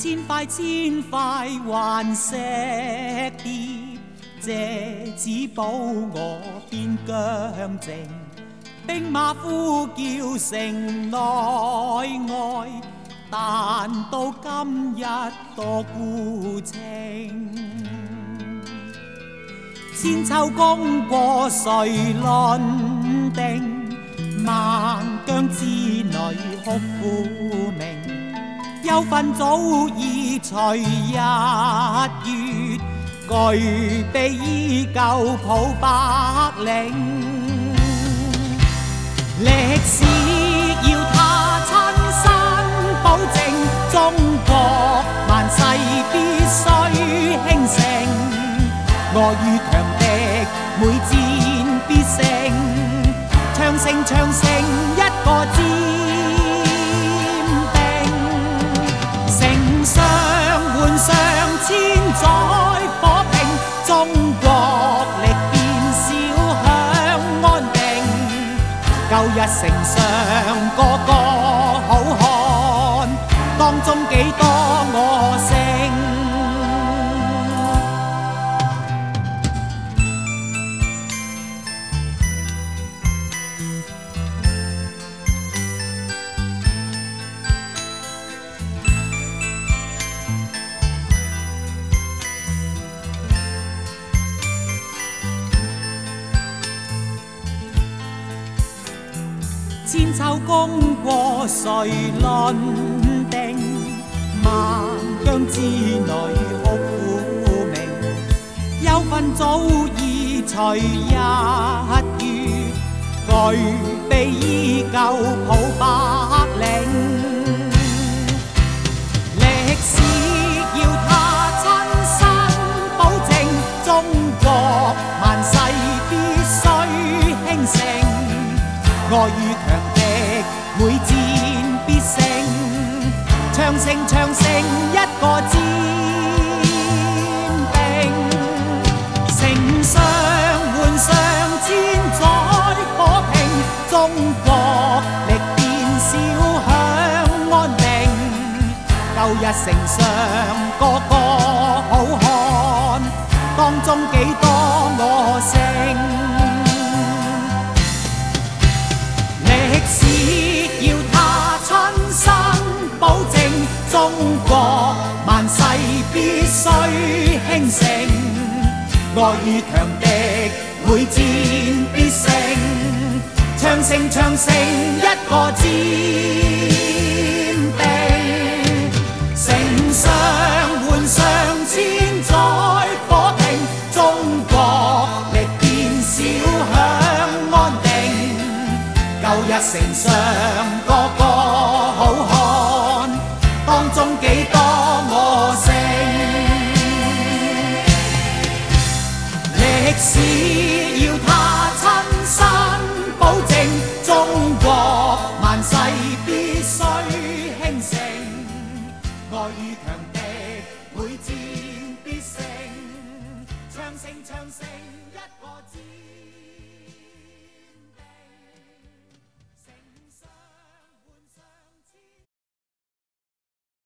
千块顽石叠，借此保我边疆静。兵马呼叫城内外，但到今日多孤清。千秋功过谁论定？孟姜之女哭苦鸣。忧愤早已除日月，巨臂依旧抱百领。历史要他亲身保证，中国万世必须兴盛。我与强敌每戰必勝，唱聲唱聲一個尖定。丞相換上千載火拼，中國力變小享安定。舊日丞相個個好漢，當中幾多我勝。千秋功過誰論定？孟姜之女哭苦鳴，憂憤早已除日月，巨臂依舊抱百領。歷史要他親身保證，中國萬世必須興盛。我與強敵每戰必勝，唱聲唱聲一個尖定。丞相換上千載火拼，中國力變小享安定。舊日丞相個個好漢，當中幾多我勝。歷史要他親身保證，中國萬世必須興盛。我與強敵每戰必勝，唱聲唱聲一個尖定。丞相換上千載火拼，中國力變小享安定。舊日丞相個個好漢，當中幾多我勝。歷史要他親身保證，中國萬世必須興盛。我與強敵每戰必勝，唱聲唱聲。